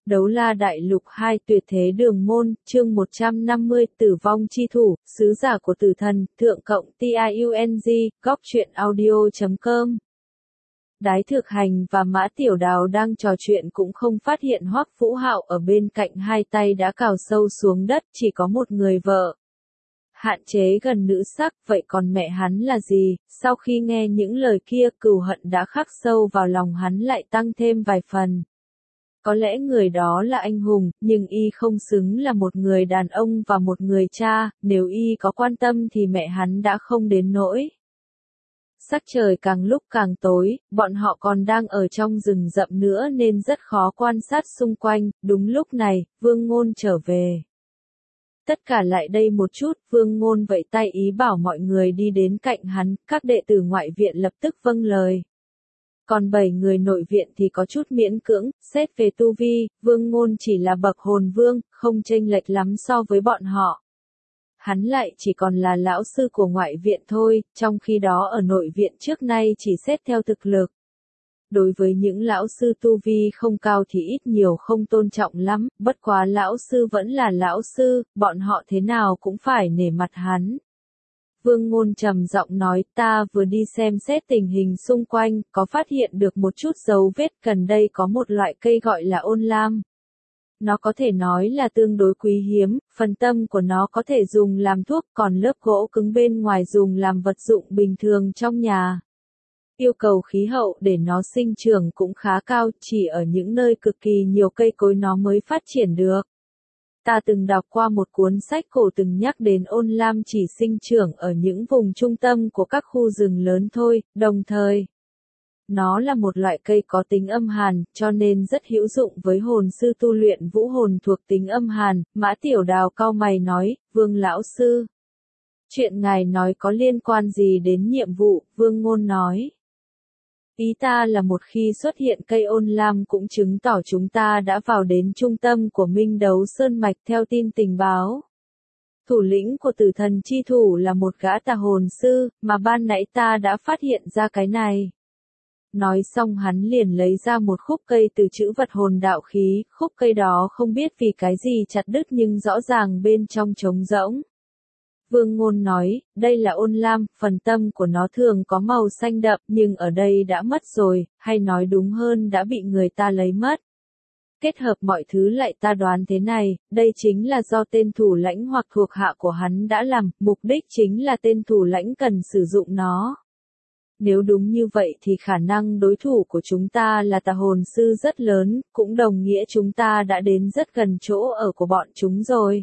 Đấu La Đại Lục 2 Tuyệt Thế Đường Môn, chương 150 Tử Vong Chi Thủ, Sứ Giả của Tử Thần, Thượng cộng TIUNG, Góc Truyện Audio.com. Đái Thực Hành và Mã Tiểu Đào đang trò chuyện cũng không phát hiện Hoắc Vũ Hạo ở bên cạnh, hai tay đã cào sâu xuống đất, chỉ có một người vợ. Hạn chế gần nữ sắc, vậy còn mẹ hắn là gì? Sau khi nghe những lời kia, cừu hận đã khắc sâu vào lòng hắn lại tăng thêm vài phần. Có lẽ người đó là anh hùng, nhưng y không xứng là một người đàn ông và một người cha, nếu y có quan tâm thì mẹ hắn đã không đến nỗi. Sắc trời càng lúc càng tối, bọn họ còn đang ở trong rừng rậm nữa nên rất khó quan sát xung quanh. Đúng lúc này, Vương Ngôn trở về. Tất cả lại đây một chút, Vương Ngôn vẫy tay ý bảo mọi người đi đến cạnh hắn, các đệ tử ngoại viện lập tức vâng lời. Còn 7 người nội viện thì có chút miễn cưỡng, xét về tu vi, Vương Ngôn chỉ là bậc hồn vương, không chênh lệch lắm so với bọn họ. Hắn lại chỉ còn là lão sư của ngoại viện thôi, trong khi đó ở nội viện trước nay chỉ xét theo thực lực. Đối với những lão sư tu vi không cao thì ít nhiều không tôn trọng lắm, bất quá lão sư vẫn là lão sư, bọn họ thế nào cũng phải nể mặt hắn. Vương Ngôn trầm giọng nói, ta vừa đi xem xét tình hình xung quanh, có phát hiện được một chút dấu vết, gần đây có một loại cây gọi là ôn lam. Nó có thể nói là tương đối quý hiếm, phần tâm của nó có thể dùng làm thuốc, còn lớp gỗ cứng bên ngoài dùng làm vật dụng bình thường trong nhà. Yêu cầu khí hậu để nó sinh trưởng cũng khá cao, chỉ ở những nơi cực kỳ nhiều cây cối nó mới phát triển được. Ta từng đọc qua một cuốn sách cổ từng nhắc đến ôn lam chỉ sinh trưởng ở những vùng trung tâm của các khu rừng lớn thôi, đồng thời. Nó là một loại cây có tính âm hàn, cho nên rất hữu dụng với hồn sư tu luyện vũ hồn thuộc tính âm hàn. Mã Tiểu Đào cau mày nói, Vương lão sư. Chuyện ngài nói có liên quan gì đến nhiệm vụ? Vương Ngôn nói. Ý ta là một khi xuất hiện cây ôn lam cũng chứng tỏ chúng ta đã vào đến trung tâm của Minh Đấu Sơn Mạch theo tin tình báo. Thủ lĩnh của Tử Thần Chi Thủ là một gã tà hồn sư, mà ban nãy ta đã phát hiện ra cái này. Nói xong hắn liền lấy ra một khúc cây từ trữ vật hồn đạo khí, khúc cây đó không biết vì cái gì chặt đứt nhưng rõ ràng bên trong trống rỗng. Vương Ngôn nói, đây là ôn lam, phần tâm của nó thường có màu xanh đậm nhưng ở đây đã mất rồi, hay nói đúng hơn đã bị người ta lấy mất. Kết hợp mọi thứ lại ta đoán thế này, đây chính là do tên thủ lãnh hoặc thuộc hạ của hắn đã làm, mục đích chính là tên thủ lãnh cần sử dụng nó. Nếu đúng như vậy thì khả năng đối thủ của chúng ta là tà hồn sư rất lớn, cũng đồng nghĩa chúng ta đã đến rất gần chỗ ở của bọn chúng rồi.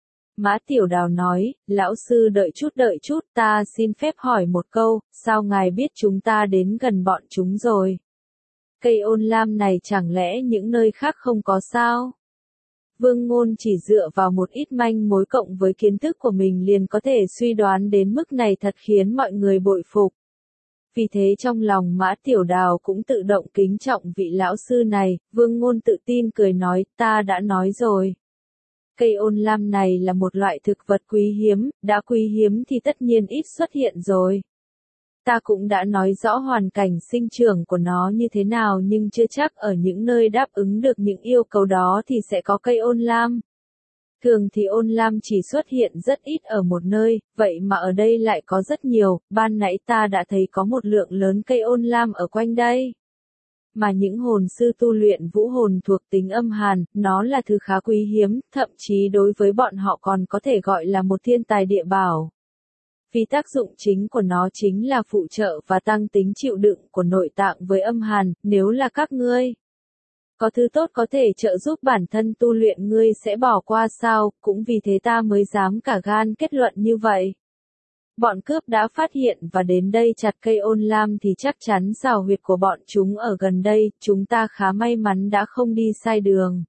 Mã Tiểu Đào nói, lão sư đợi chút, ta xin phép hỏi một câu, sao ngài biết chúng ta đến gần bọn chúng rồi? Cây ôn lam này chẳng lẽ những nơi khác không có sao? Vương Ngôn chỉ dựa vào một ít manh mối cộng với kiến thức của mình liền có thể suy đoán đến mức này, thật khiến mọi người bội phục. Vì thế trong lòng Mã Tiểu Đào cũng tự động kính trọng vị lão sư này. Vương Ngôn tự tin cười nói, ta đã nói rồi. Cây ôn lam này là một loại thực vật quý hiếm, đã quý hiếm thì tất nhiên ít xuất hiện rồi. Ta cũng đã nói rõ hoàn cảnh sinh trưởng của nó như thế nào nhưng chưa chắc ở những nơi đáp ứng được những yêu cầu đó thì sẽ có cây ôn lam. Thường thì ôn lam chỉ xuất hiện rất ít ở một nơi, vậy mà ở đây lại có rất nhiều, ban nãy ta đã thấy có một lượng lớn cây ôn lam ở quanh đây. Mà những hồn sư tu luyện vũ hồn thuộc tính âm hàn, nó là thứ khá quý hiếm, thậm chí đối với bọn họ còn có thể gọi là một thiên tài địa bảo. Vì tác dụng chính của nó chính là phụ trợ và tăng tính chịu đựng của nội tạng với âm hàn, nếu là các ngươi có thứ tốt có thể trợ giúp bản thân tu luyện ngươi sẽ bỏ qua sao, cũng vì thế ta mới dám cả gan kết luận như vậy. Bọn cướp đã phát hiện và đến đây chặt cây ôn lam thì chắc chắn xào huyệt của bọn chúng ở gần đây, chúng ta khá may mắn đã không đi sai đường.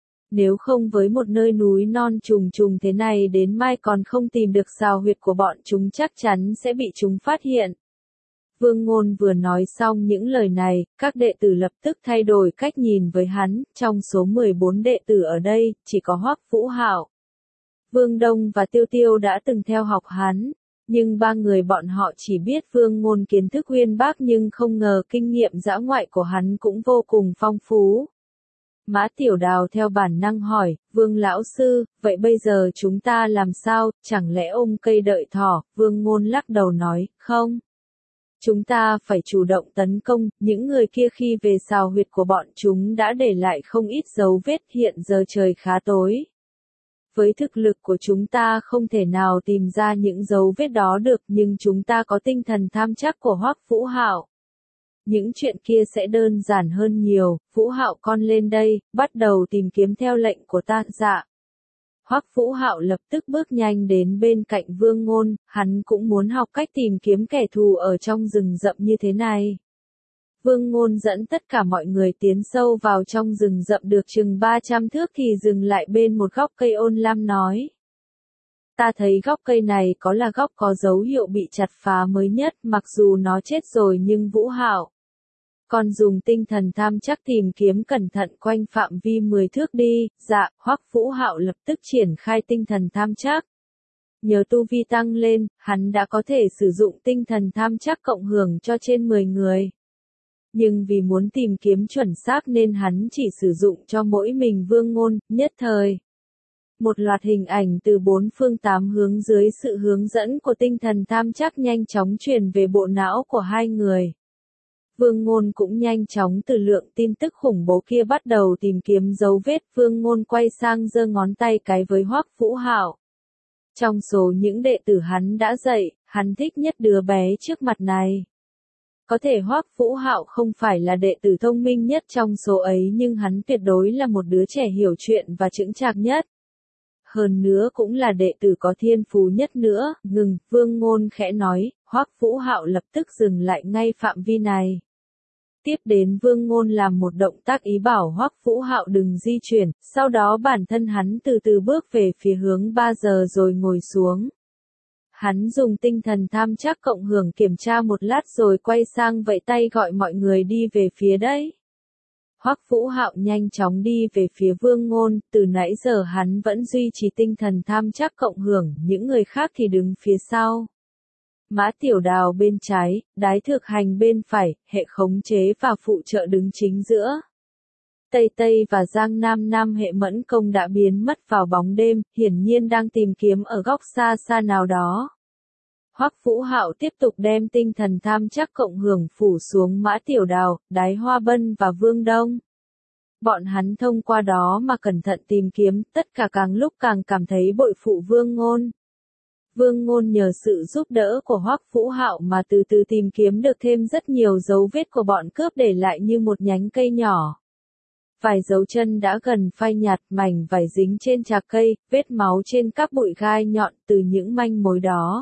Nếu không với một nơi núi non trùng trùng thế này đến mai còn không tìm được xào huyệt của bọn chúng chắc chắn sẽ bị chúng phát hiện. Vương Ngôn vừa nói xong những lời này, các đệ tử lập tức thay đổi cách nhìn với hắn, trong số 14 đệ tử ở đây, chỉ có Hoắc Vũ Hạo, Vương Đông và Tiêu Tiêu đã từng theo học hắn, nhưng ba người bọn họ chỉ biết Vương Ngôn kiến thức uyên bác nhưng không ngờ kinh nghiệm dã ngoại của hắn cũng vô cùng phong phú. Mã Tiểu Đào theo bản năng hỏi, Vương lão sư, vậy bây giờ chúng ta làm sao, chẳng lẽ ôm cây đợi thỏ? Vương Ngôn lắc đầu nói, không. Chúng ta phải chủ động tấn công, những người kia khi về sào huyệt của bọn chúng đã để lại không ít dấu vết, hiện giờ trời khá tối. Với thực lực của chúng ta không thể nào tìm ra những dấu vết đó được, nhưng chúng ta có tinh thần tham chắc của Hoắc Vũ Hạo. Những chuyện kia sẽ đơn giản hơn nhiều. Vũ Hạo con lên đây, bắt đầu tìm kiếm theo lệnh của ta. Dạ. Hoắc Vũ Hạo lập tức bước nhanh đến bên cạnh Vương Ngôn, hắn cũng muốn học cách tìm kiếm kẻ thù ở trong rừng rậm như thế này. Vương Ngôn dẫn tất cả mọi người tiến sâu vào trong rừng rậm được chừng 300 thước thì dừng lại bên một gốc cây ôn lam nói. Ta thấy gốc cây này là gốc có dấu hiệu bị chặt phá mới nhất, mặc dù nó chết rồi nhưng Vũ Hạo còn dùng tinh thần tham chắc tìm kiếm cẩn thận quanh phạm vi 10 thước đi. Dạ, Hoắc Vũ Hạo lập tức triển khai tinh thần tham chắc. Nhờ tu vi tăng lên, hắn đã có thể sử dụng tinh thần tham chắc cộng hưởng cho trên 10 người. Nhưng vì muốn tìm kiếm chuẩn xác nên hắn chỉ sử dụng cho mỗi mình Vương Ngôn, nhất thời. Một loạt hình ảnh từ 4 phương 8 hướng dưới sự hướng dẫn của tinh thần tham chắc nhanh chóng truyền về bộ não của hai người. Vương Ngôn cũng nhanh chóng từ lượng tin tức khủng bố kia bắt đầu tìm kiếm dấu vết. Vương Ngôn quay sang giơ ngón tay cái với Hoắc Vũ Hạo. Trong số những đệ tử hắn đã dạy, hắn thích nhất đứa bé trước mặt này. Có thể Hoắc Vũ Hạo không phải là đệ tử thông minh nhất trong số ấy nhưng hắn tuyệt đối là một đứa trẻ hiểu chuyện và chững chạc nhất. Hơn nữa cũng là đệ tử có thiên phú nhất nữa. Ngừng, Vương Ngôn khẽ nói, Hoắc Vũ Hạo lập tức dừng lại ngay phạm vi này. Tiếp đến Vương Ngôn làm một động tác ý bảo Hoắc Vũ Hạo đừng di chuyển, sau đó bản thân hắn từ từ bước về phía hướng 3 giờ rồi ngồi xuống. Hắn dùng tinh thần tham chắc cộng hưởng kiểm tra một lát rồi quay sang vẫy tay gọi mọi người đi về phía đấy. Hoắc Vũ Hạo nhanh chóng đi về phía Vương Ngôn, từ nãy giờ hắn vẫn duy trì tinh thần tham chắc cộng hưởng, những người khác thì đứng phía sau. Mã Tiểu Đào bên trái, Đái Thực Hành bên phải, hệ khống chế và phụ trợ đứng chính giữa. Tây Tây và Giang Nam Nam hệ mẫn công đã biến mất vào bóng đêm, hiển nhiên đang tìm kiếm ở góc xa xa nào đó. Hoắc Vũ Hạo tiếp tục đem tinh thần tham chắc cộng hưởng phủ xuống Mã Tiểu Đào, Đái Hoa Bân và Vương Đông. Bọn hắn thông qua đó mà cẩn thận tìm kiếm, tất cả càng lúc càng cảm thấy bội phụ Vương Ngôn. Vương Ngôn nhờ sự giúp đỡ của Hoắc Vũ Hạo mà từ từ tìm kiếm được thêm rất nhiều dấu vết của bọn cướp để lại như một nhánh cây nhỏ. Vài dấu chân đã gần phai nhạt, mảnh vải dính trên trạc cây, vết máu trên các bụi gai nhọn. Từ những manh mối đó,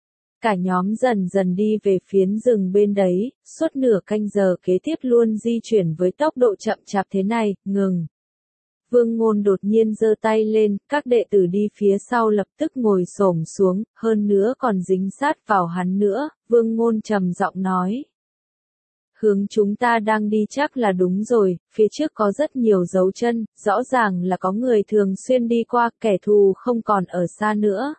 cả nhóm dần dần đi về phiến rừng bên đấy, suốt nửa canh giờ kế tiếp luôn di chuyển với tốc độ chậm chạp thế này. Ngừng. Vương Ngôn đột nhiên giơ tay lên, các đệ tử đi phía sau lập tức ngồi xổm xuống, hơn nữa còn dính sát vào hắn nữa. Vương Ngôn trầm giọng nói. Hướng chúng ta đang đi chắc là đúng rồi, phía trước có rất nhiều dấu chân, rõ ràng là có người thường xuyên đi qua, kẻ thù không còn ở xa nữa.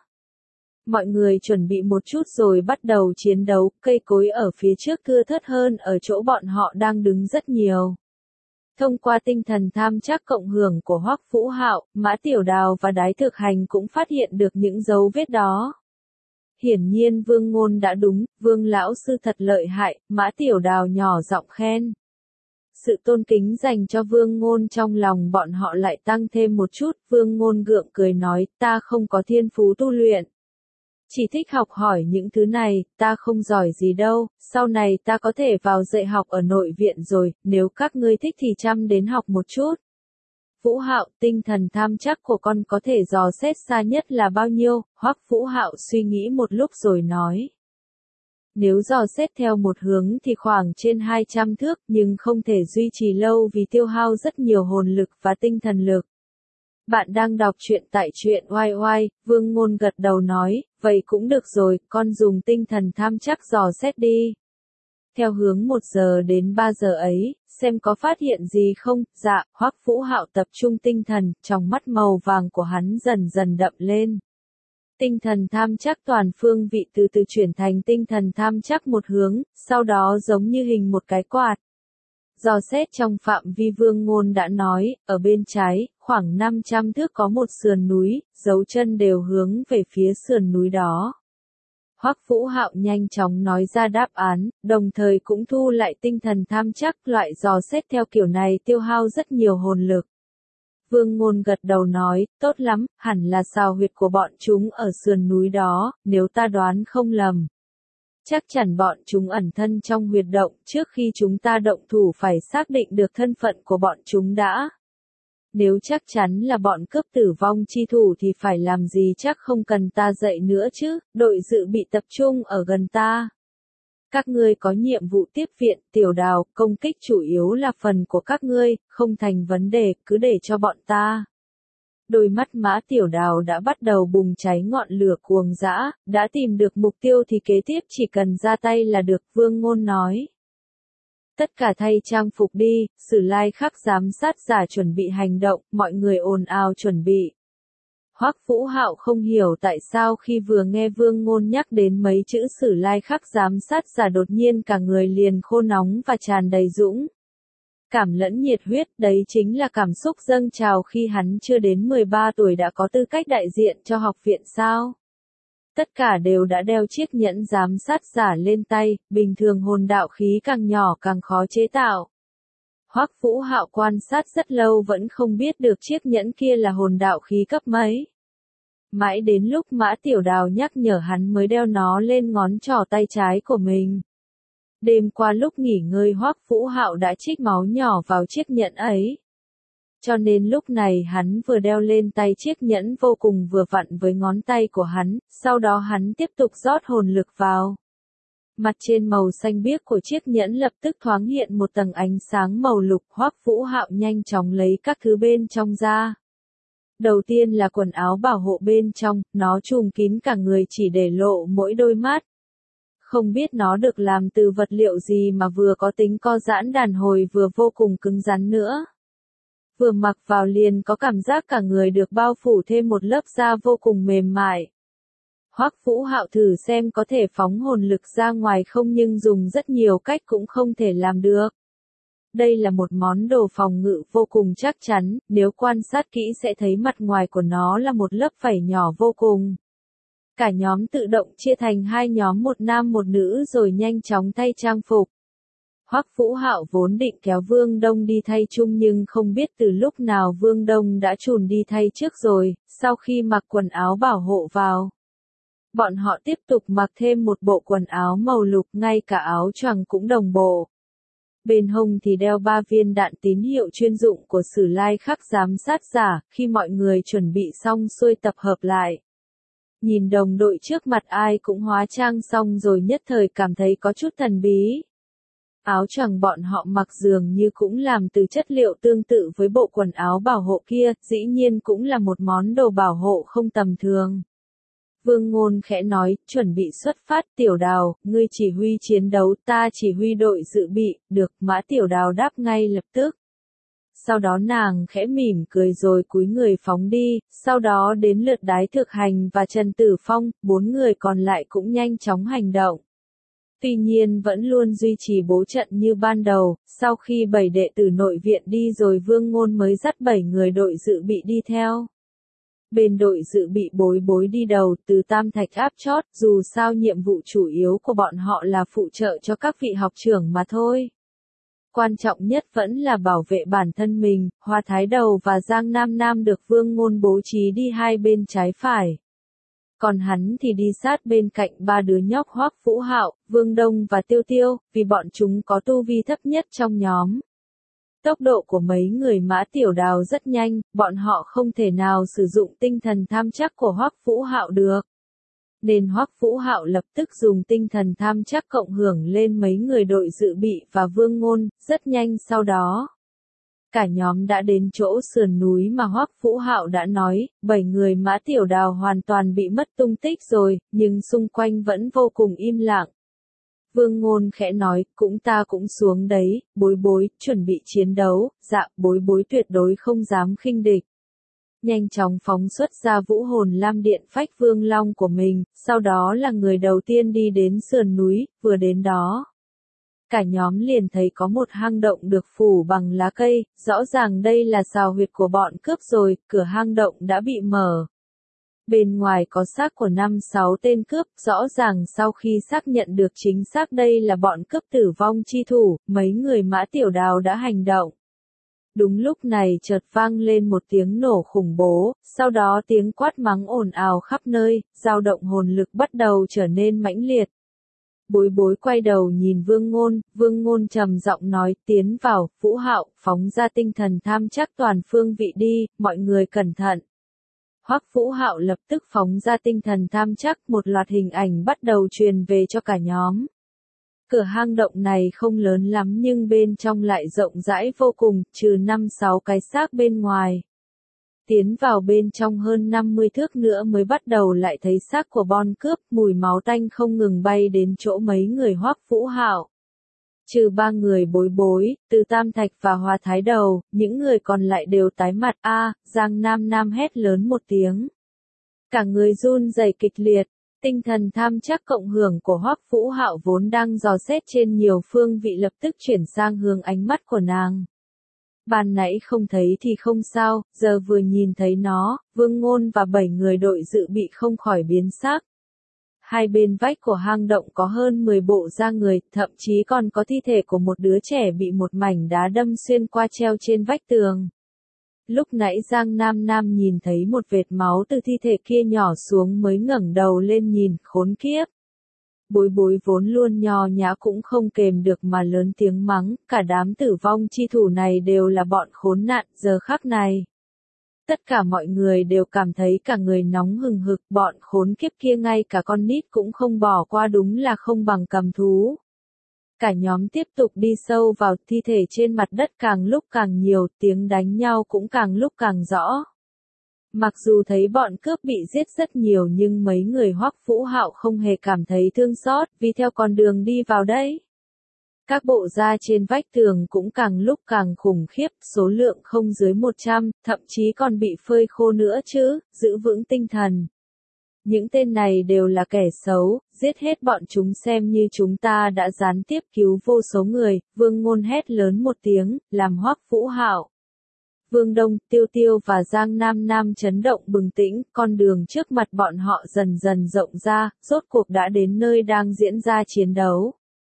Mọi người chuẩn bị một chút rồi bắt đầu chiến đấu, cây cối ở phía trước thưa thớt hơn ở chỗ bọn họ đang đứng rất nhiều. Thông qua tinh thần tham chắc cộng hưởng của Hoắc Vũ Hạo, Mã Tiểu Đào và Đái Thực Hành cũng phát hiện được những dấu vết đó. Hiển nhiên Vương Ngôn đã đúng, Vương lão sư thật lợi hại, Mã Tiểu Đào nhỏ giọng khen. Sự tôn kính dành cho Vương Ngôn trong lòng bọn họ lại tăng thêm một chút. Vương Ngôn gượng cười nói, ta không có thiên phú tu luyện. Chỉ thích học hỏi những thứ này, ta không giỏi gì đâu, sau này ta có thể vào dạy học ở nội viện rồi, nếu các ngươi thích thì chăm đến học một chút. Vũ Hạo, tinh thần tham chắc của con có thể dò xét xa nhất là bao nhiêu? Hoắc Vũ Hạo suy nghĩ một lúc rồi nói. Nếu dò xét theo một hướng thì khoảng trên 200 thước, nhưng không thể duy trì lâu vì tiêu hao rất nhiều hồn lực và tinh thần lực. Bạn đang đọc truyện tại truyện YY, Vương Ngôn gật đầu nói, vậy cũng được rồi, con dùng tinh thần tham chắc dò xét đi. Theo hướng 1 giờ đến 3 giờ ấy, xem có phát hiện gì không. Dạ, Hoắc Vũ Hạo tập trung tinh thần, trong mắt màu vàng của hắn dần dần đậm lên. Tinh thần tham chắc toàn phương vị từ từ chuyển thành tinh thần tham chắc một hướng, sau đó giống như hình một cái quạt. Dò xét trong phạm vi Vương Ngôn đã nói, ở bên trái, khoảng 500 thước có một sườn núi, dấu chân đều hướng về phía sườn núi đó. Hoắc Vũ Hạo nhanh chóng nói ra đáp án, đồng thời cũng thu lại tinh thần tham chắc, loại dò xét theo kiểu này tiêu hao rất nhiều hồn lực. Vương Ngôn gật đầu nói, tốt lắm, hẳn là xào huyệt của bọn chúng ở sườn núi đó, nếu ta đoán không lầm. Chắc chắn bọn chúng ẩn thân trong huyệt động, trước khi chúng ta động thủ phải xác định được thân phận của bọn chúng đã. Nếu chắc chắn là bọn cướp tử vong chi thủ thì phải làm gì chắc không cần ta dạy nữa chứ, đội dự bị tập trung ở gần ta. Các ngươi có nhiệm vụ tiếp viện, Tiểu Đào, công kích chủ yếu là phần của các ngươi, không thành vấn đề, cứ để cho bọn ta. Đôi mắt Mã Tiểu Đào đã bắt đầu bùng cháy ngọn lửa cuồng dã, đã tìm được mục tiêu thì kế tiếp chỉ cần ra tay là được, Vương Ngôn nói. Tất cả thay trang phục đi, Sử Lai Khắc giám sát giả chuẩn bị hành động, mọi người ồn ào chuẩn bị. Hoắc Vũ Hạo không hiểu tại sao khi vừa nghe Vương Ngôn nhắc đến mấy chữ Sử Lai Khắc giám sát giả đột nhiên cả người liền khô nóng và tràn đầy dũng cảm lẫn nhiệt huyết, đấy chính là cảm xúc dâng trào khi hắn chưa đến 13 tuổi đã có tư cách đại diện cho học viện sao. Tất cả đều đã đeo chiếc nhẫn giám sát giả lên tay, bình thường hồn đạo khí càng nhỏ càng khó chế tạo. Hoắc Vũ Hạo quan sát rất lâu vẫn không biết được chiếc nhẫn kia là hồn đạo khí cấp mấy. Mãi đến lúc Mã Tiểu Đào nhắc nhở hắn mới đeo nó lên ngón trỏ tay trái của mình. Đêm qua lúc nghỉ ngơi Hoắc Vũ Hạo đã trích máu nhỏ vào chiếc nhẫn ấy. Cho nên lúc này hắn vừa đeo lên tay chiếc nhẫn vô cùng vừa vặn với ngón tay của hắn, sau đó hắn tiếp tục rót hồn lực vào. Mặt trên màu xanh biếc của chiếc nhẫn lập tức thoáng hiện một tầng ánh sáng màu lục, Hoắc Vũ Hạo nhanh chóng lấy các thứ bên trong ra. Đầu tiên là quần áo bảo hộ bên trong, nó trùm kín cả người chỉ để lộ mỗi đôi mắt. Không biết nó được làm từ vật liệu gì mà vừa có tính co giãn đàn hồi vừa vô cùng cứng rắn nữa. Vừa mặc vào liền có cảm giác cả người được bao phủ thêm một lớp da vô cùng mềm mại. Hoắc Vũ Hạo thử xem có thể phóng hồn lực ra ngoài không nhưng dùng rất nhiều cách cũng không thể làm được. Đây là một món đồ phòng ngự vô cùng chắc chắn, nếu quan sát kỹ sẽ thấy mặt ngoài của nó là một lớp vảy nhỏ vô cùng. Cả nhóm tự động chia thành hai nhóm, một nam một nữ rồi nhanh chóng thay trang phục. Hoắc Vũ Hạo vốn định kéo Vương Đông đi thay chung nhưng không biết từ lúc nào Vương Đông đã chùn đi thay trước rồi, sau khi mặc quần áo bảo hộ vào. Bọn họ tiếp tục mặc thêm một bộ quần áo màu lục, ngay cả áo choàng cũng đồng bộ. Bên hông thì đeo 3 viên đạn tín hiệu chuyên dụng của Sử Lai Khắc giám sát giả, khi mọi người chuẩn bị xong xuôi tập hợp lại. Nhìn đồng đội trước mặt ai cũng hóa trang xong rồi nhất thời cảm thấy có chút thần bí. Áo choàng bọn họ mặc dường như cũng làm từ chất liệu tương tự với bộ quần áo bảo hộ kia, dĩ nhiên cũng là một món đồ bảo hộ không tầm thường. Vương Ngôn khẽ nói, chuẩn bị xuất phát. Tiểu Đào, ngươi chỉ huy chiến đấu, ta chỉ huy đội dự bị, được. Mã Tiểu Đào đáp ngay lập tức. Sau đó nàng khẽ mỉm cười rồi cúi người phóng đi, sau đó đến lượt Đái Thực Hành và Trần Tử Phong, 4 người còn lại cũng nhanh chóng hành động. Tuy nhiên vẫn luôn duy trì bố trận như ban đầu, sau khi 7 đệ tử nội viện đi rồi Vương Ngôn mới dắt 7 người đội dự bị đi theo. Bên đội dự bị Bối đi đầu, từ tam thạch áp chót, dù sao nhiệm vụ chủ yếu của bọn họ là phụ trợ cho các vị học trưởng mà thôi. Quan trọng nhất vẫn là bảo vệ bản thân mình, Hoa Thái Đầu và Giang Nam Nam được Vương Ngôn bố trí đi hai bên trái phải. Còn hắn thì đi sát bên cạnh 3 đứa nhóc Hoắc Vũ Hạo, Vương Đông và Tiêu Tiêu, vì bọn chúng có tu vi thấp nhất trong nhóm. Tốc độ của mấy người Mã Tiểu Đào rất nhanh, bọn họ không thể nào sử dụng tinh thần tham chắc của Hoắc Vũ Hạo được. Nên Hoắc Vũ Hạo lập tức dùng tinh thần tham chắc cộng hưởng lên mấy người đội dự bị và Vương Ngôn, rất nhanh sau đó. Cả nhóm đã đến chỗ sườn núi mà Hoắc Vũ Hạo đã nói, 7 người Mã Tiểu Đào hoàn toàn bị mất tung tích rồi, nhưng xung quanh vẫn vô cùng im lặng. Vương Ngôn khẽ nói, ta cũng xuống đấy, Bối, chuẩn bị chiến đấu, dạ, Bối tuyệt đối không dám khinh địch. Nhanh chóng phóng xuất ra vũ hồn lam điện phách vương long của mình, sau đó là người đầu tiên đi đến sườn núi, vừa đến đó. cả nhóm liền thấy có một hang động được phủ bằng lá cây, rõ ràng đây là xào huyệt của bọn cướp rồi, cửa hang động đã bị mở. Bên ngoài có xác của 5-6 tên cướp, rõ ràng sau khi xác nhận được chính xác đây là bọn cướp tử vong chi thủ, mấy người Mã Tiểu Đào đã hành động. Đúng lúc này chợt vang lên một tiếng nổ khủng bố, sau đó tiếng quát mắng ồn ào khắp nơi, dao động hồn lực bắt đầu trở nên mãnh liệt. Bối bối quay đầu nhìn Vương Ngôn trầm giọng nói tiến vào, Vũ Hạo, phóng ra tinh thần tham chắc toàn phương vị đi, mọi người cẩn thận. Hoắc Vũ Hạo lập tức phóng ra tinh thần tham chắc, một loạt hình ảnh bắt đầu truyền về cho cả nhóm. Cửa hang động này không lớn lắm nhưng bên trong lại rộng rãi vô cùng, trừ 5-6 cái xác bên ngoài. Tiến vào bên trong hơn 50 thước nữa mới bắt đầu lại thấy xác của bọn cướp, mùi máu tanh không ngừng bay đến chỗ mấy người Hoắc Vũ Hạo. Trừ 3 người bối bối, Từ Tam Thạch và Hoa Thái Đầu, những người còn lại đều tái mặt. Giang Nam Nam hét lớn một tiếng. Cả người run rẩy kịch liệt, tinh thần tham chắc cộng hưởng của Hoắc Vũ Hạo vốn đang dò xét trên nhiều phương vị lập tức chuyển sang hướng ánh mắt của nàng. Ban nãy không thấy thì không sao, giờ vừa nhìn thấy nó, Vương Ngôn và 7 người đội dự bị không khỏi biến sắc. Hai bên vách của hang động có hơn 10 bộ da người, thậm chí còn có thi thể của một đứa trẻ bị một mảnh đá đâm xuyên qua treo trên vách tường. Lúc nãy Giang Nam Nam nhìn thấy một vệt máu từ thi thể kia nhỏ xuống mới ngẩng đầu lên nhìn, khốn kiếp. Bối bối vốn luôn nho nhã cũng không kềm được mà lớn tiếng mắng, cả đám tử vong chi thủ này đều là bọn khốn nạn, giờ khắc này. Tất cả mọi người đều cảm thấy cả người nóng hừng hực, bọn khốn kiếp kia ngay cả con nít cũng không bỏ qua, đúng là không bằng cầm thú. Cả nhóm tiếp tục đi sâu vào, thi thể trên mặt đất càng lúc càng nhiều, tiếng đánh nhau cũng càng lúc càng rõ. Mặc dù thấy bọn cướp bị giết rất nhiều nhưng mấy người Hoắc Vũ Hạo không hề cảm thấy thương xót, vì theo con đường đi vào đây. Các bộ da trên vách tường cũng càng lúc càng khủng khiếp, số lượng không dưới 100, thậm chí còn bị phơi khô nữa chứ, giữ vững tinh thần. Những tên này đều là kẻ xấu, giết hết bọn chúng xem như chúng ta đã gián tiếp cứu vô số người, Vương Ngôn hét lớn một tiếng, làm Hoắc Vũ Hạo, Vương Đông, Tiêu Tiêu và Giang Nam Nam chấn động bừng tỉnh, con đường trước mặt bọn họ dần dần rộng ra, rốt cuộc đã đến nơi đang diễn ra chiến đấu.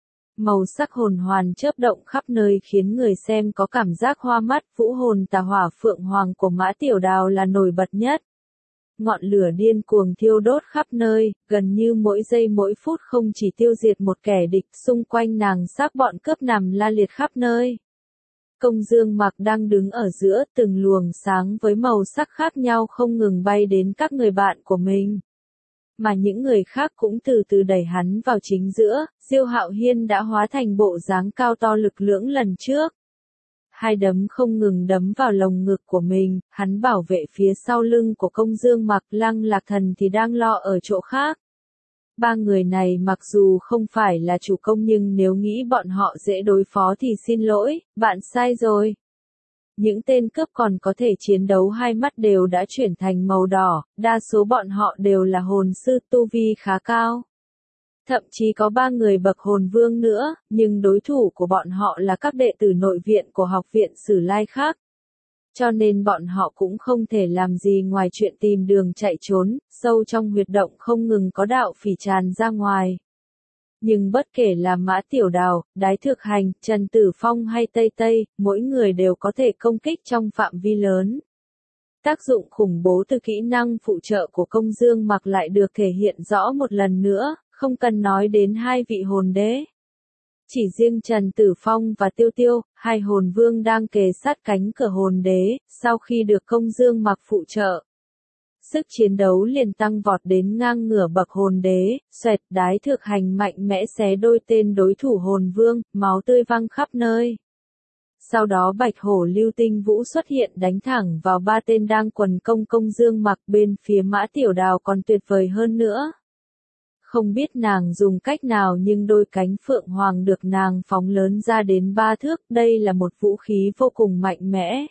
Màu sắc hồn hoàn chớp động khắp nơi khiến người xem có cảm giác hoa mắt, vũ hồn tà hỏa phượng hoàng của Mã Tiểu Đào là nổi bật nhất. Ngọn lửa điên cuồng thiêu đốt khắp nơi, gần như mỗi giây mỗi phút không chỉ tiêu diệt một kẻ địch, xung quanh nàng xác bọn cướp nằm la liệt khắp nơi. Công Dương Mặc đang đứng ở giữa, từng luồng sáng với màu sắc khác nhau không ngừng bay đến các người bạn của mình. Mà những người khác cũng từ từ đẩy hắn vào chính giữa, Diêu Hạo Hiên đã hóa thành bộ dáng cao to lực lưỡng lần trước. Hai đấm không ngừng đấm vào lồng ngực của mình, hắn bảo vệ phía sau lưng của Công Dương Mặc, Lăng Lạc Thần thì đang lo ở chỗ khác. Ba người này mặc dù không phải là chủ công nhưng nếu nghĩ bọn họ dễ đối phó thì xin lỗi, bạn sai rồi. Những tên cướp còn có thể chiến đấu hai mắt đều đã chuyển thành màu đỏ, đa số bọn họ đều là hồn sư tu vi khá cao. Thậm chí có 3 người bậc hồn vương nữa, nhưng đối thủ của bọn họ là các đệ tử nội viện của học viện Sử Lai khác. Cho nên bọn họ cũng không thể làm gì ngoài chuyện tìm đường chạy trốn, sâu trong huyệt động không ngừng có đạo phỉ tràn ra ngoài. Nhưng bất kể là Mã Tiểu Đào, Đái Thực Hành, Trần Tử Phong hay Tây Tây, mỗi người đều có thể công kích trong phạm vi lớn. Tác dụng khủng bố từ kỹ năng phụ trợ của Công Dương Mặc lại được thể hiện rõ một lần nữa, không cần nói đến hai vị hồn đế. Chỉ riêng Trần Tử Phong và Tiêu Tiêu, hai hồn vương đang kề sát cánh cửa hồn đế, sau khi được Công Dương Mặc phụ trợ. Sức chiến đấu liền tăng vọt đến ngang ngửa bậc hồn đế, xoẹt, Đái Thực Hành mạnh mẽ xé đôi tên đối thủ hồn vương, máu tươi văng khắp nơi. Sau đó Bạch Hổ Lưu Tinh Vũ xuất hiện đánh thẳng vào 3 tên đang quần công Công Dương Mặc, bên phía Mã Tiểu Đào còn tuyệt vời hơn nữa. Không biết nàng dùng cách nào nhưng đôi cánh phượng hoàng được nàng phóng lớn ra đến 3 thước, đây là một vũ khí vô cùng mạnh mẽ.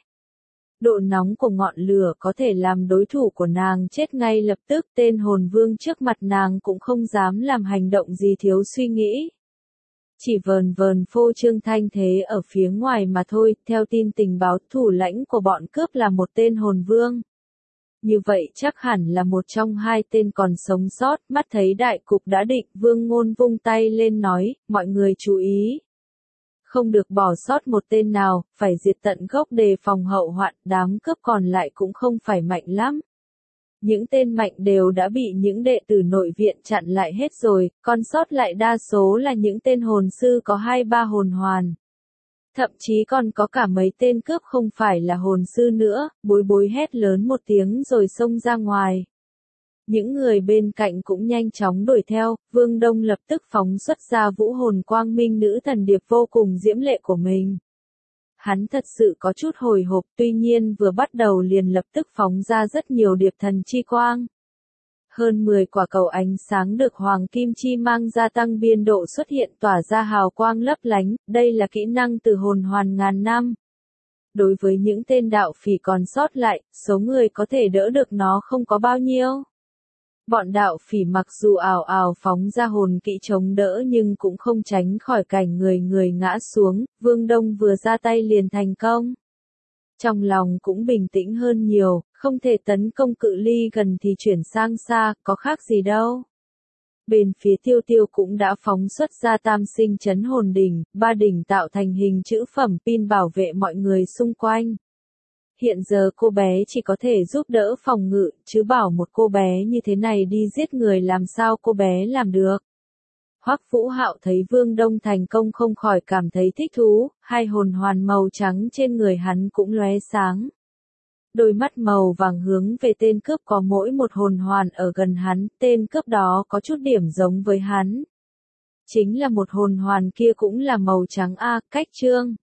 Độ nóng của ngọn lửa có thể làm đối thủ của nàng chết ngay lập tức, tên hồn vương trước mặt nàng cũng không dám làm hành động gì thiếu suy nghĩ. chỉ vờn vờn phô trương thanh thế ở phía ngoài mà thôi. Theo tin tình báo, thủ lãnh của bọn cướp là một tên hồn vương. Như vậy chắc hẳn là một trong hai tên còn sống sót. Mắt thấy đại cục đã định, Vương Ngôn vung tay lên nói, mọi người chú ý. Không được bỏ sót một tên nào, phải diệt tận gốc đề phòng hậu hoạn. Đám cướp còn lại cũng không phải mạnh lắm. Những tên mạnh đều đã bị những đệ tử nội viện chặn lại hết rồi, còn sót lại đa số là những tên hồn sư có 2-3 hồn hoàn. Thậm chí còn có cả mấy tên cướp không phải là hồn sư nữa. Bối bối hét lớn một tiếng rồi xông ra ngoài. Những người bên cạnh cũng nhanh chóng đuổi theo. Vương Đông lập tức phóng xuất ra vũ hồn quang minh nữ thần điệp vô cùng diễm lệ của mình. Hắn thật sự có chút hồi hộp, tuy nhiên vừa bắt đầu liền lập tức phóng ra rất nhiều điệp thần chi quang. Hơn 10 quả cầu ánh sáng được hoàng kim chi mang gia tăng biên độ xuất hiện tỏa ra hào quang lấp lánh. Đây là kỹ năng từ hồn hoàn ngàn năm. Đối với những tên đạo phỉ còn sót lại, số người có thể đỡ được nó không có bao nhiêu. Bọn đạo phỉ mặc dù ào ào phóng ra hồn kỹ chống đỡ nhưng cũng không tránh khỏi cảnh người người ngã xuống. Vương Đông vừa ra tay liền thành công. Trong lòng cũng bình tĩnh hơn nhiều, không thể tấn công cự ly gần thì chuyển sang xa, có khác gì đâu. Bên phía Tiêu Tiêu cũng đã phóng xuất ra tam sinh chấn hồn đỉnh, 3 đỉnh tạo thành hình chữ phẩm pin bảo vệ mọi người xung quanh. Hiện giờ cô bé chỉ có thể giúp đỡ phòng ngự, chứ bảo một cô bé như thế này đi giết người làm sao cô bé làm được. Hoắc Vũ Hạo thấy Vương Đông thành công không khỏi cảm thấy thích thú, hai hồn hoàn màu trắng trên người hắn cũng lóe sáng. Đôi mắt màu vàng hướng về tên cướp có mỗi một hồn hoàn ở gần hắn, tên cướp đó có chút điểm giống với hắn. Chính là một hồn hoàn kia cũng là màu trắng a, cách trương.